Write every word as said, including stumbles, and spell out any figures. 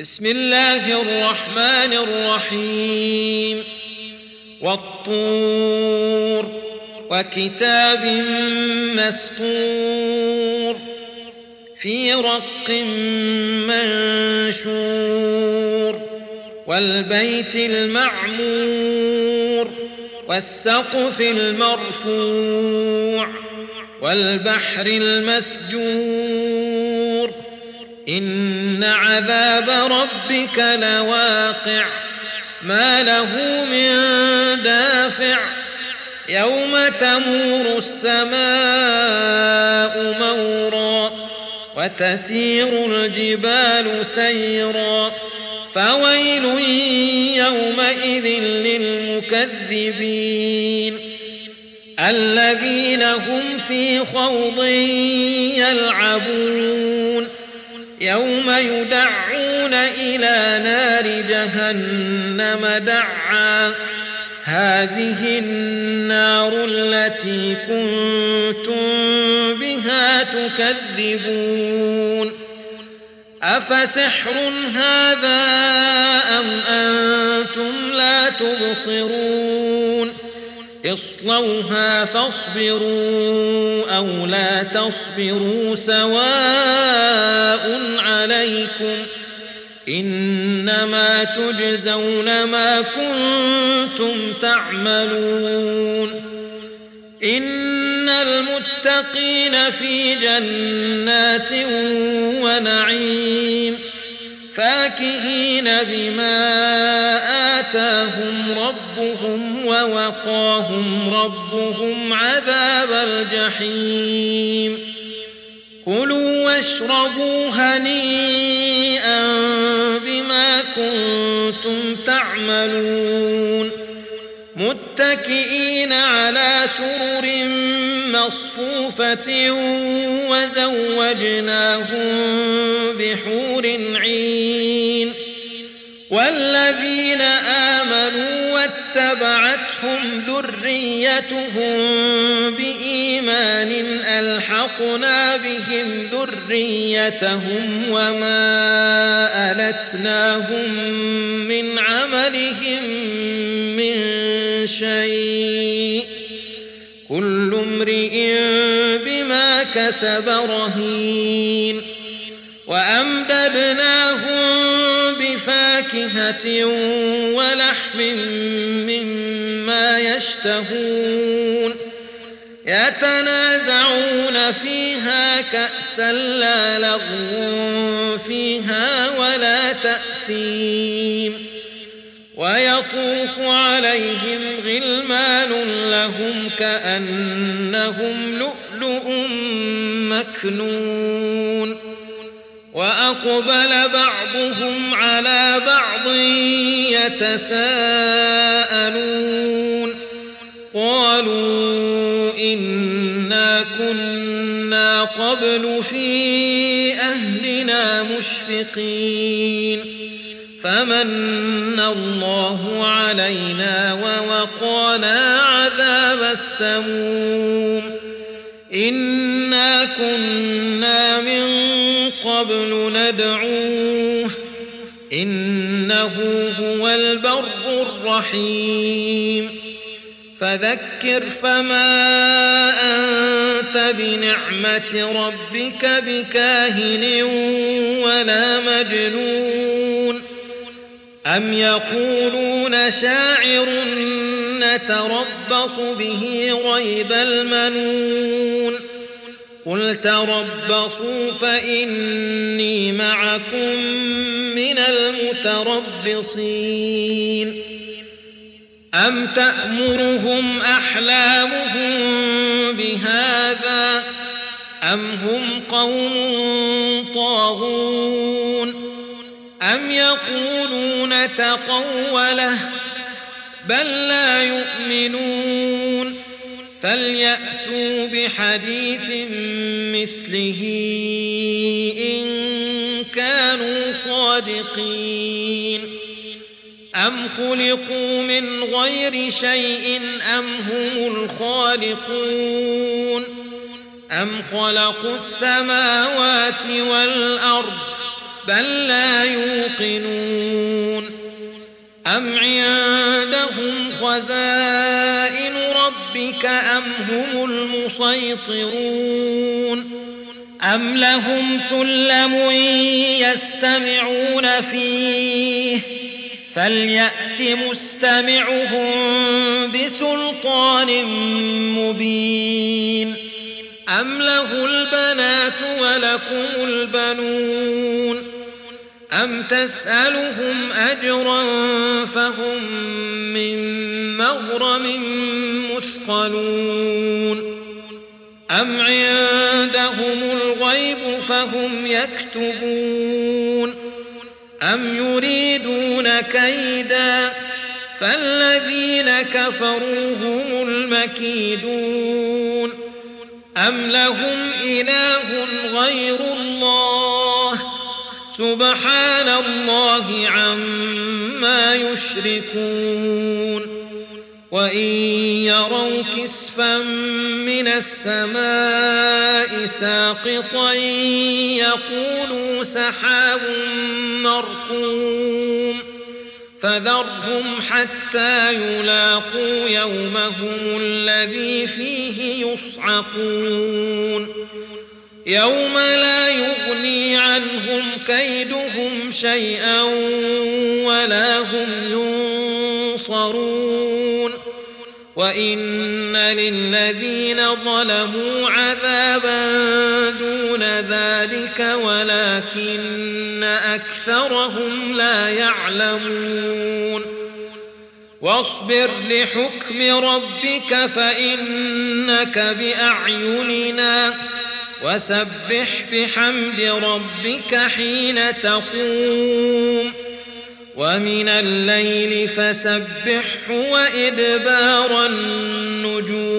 بسم الله الرحمن الرحيم والطور وكتاب مسطور في رق منشور والبيت المعمور والسقف المرفوع والبحر المسجور إن عذاب ربك لواقع ما له من دافع يوم تمور السماء مورا وتسير الجبال سيرا فويل يومئذ للمكذبين الذين هم في خوض يلعبون يوم يدعون إلى نار جهنم دعا هذه النار التي كنتم بها تكذبون أفسحر هذا أم أنتم لا تبصرون اصلوها فاصبروا أو لا تصبروا سواء عليكم إنما تجزون ما كنتم تعملون إن المتقين في جنات ونعيم فاكهين بما آتاهم ربهم ووقاهم ربهم عذاب الجحيم كلوا واشربوا هنيئا بما كنتم تعملون متكئين على سرر مصفوفة وزوجناهم بحور عين والذين آمنوا واتبعتهم ذريتهم بإيمان ألحقنا بهم ذريتهم وما ألتناهم من عملهم من شيء كل امرئ بما كسب رهين وأمددناهم بفاكهة ولحم مما يشتهون يتنازعون فيها كأسا لا لغو فيها ولا تأثيم ويطوف عليهم غلمان لهم كأنهم لؤلؤ مكنون وأقبل بعضهم على بعض يتساءلون قالوا إنا كنا قبل في أهلنا مشفقين فمن الله علينا ووقانا عذاب السموم إنا كنا من قبل ندعوه إنه هو البر الرحيم فذكر فما أنت بنعمة ربك بكاهن ولا مجنون أم يقولون شاعر نتربص به ريب المنون قل تربصوا فإني معكم من المتربصين أم تأمرهم أحلامهم بهذا أم هم قوم طاغون أم يقولون تقوله بل لا يؤمنون فليأتوا بحديث مثله إن كانوا صادقين أم خلقوا من غير شيء أم هم الخالقون أم خلقوا السماوات والأرض بل لا يوقنون أم عندهم خزائن ربك أم هم المسيطرون أم لهم سلم يستمعون فيه فليأت مستمعهم بسلطان مبين أم له البنات ولكم البنون أم تسألهم أجرا فهم من مغرم مثقلون أم عندهم الغيب فهم يكتبون أم يريدون كيدا فالذين كفروا هم المكيدون أم لهم إله غير الله سبحان الله عما يشركون وإن يروا كسفا من السماء ساقطا يقولوا سحاب مركوم فذرهم حتى يلاقوا يومهم الذي فيه يصعقون يوم لا يغني عنهم كيدهم شيئا ولا هم ينصرون وإن للذين ظلموا عذابا دون ذلك ولكن أكثرهم لا يعلمون واصبر لحكم ربك فإنك بأعيننا وسبح بحمد ربك حين تقوم ومن الليل فسبحه وإدبار النجوم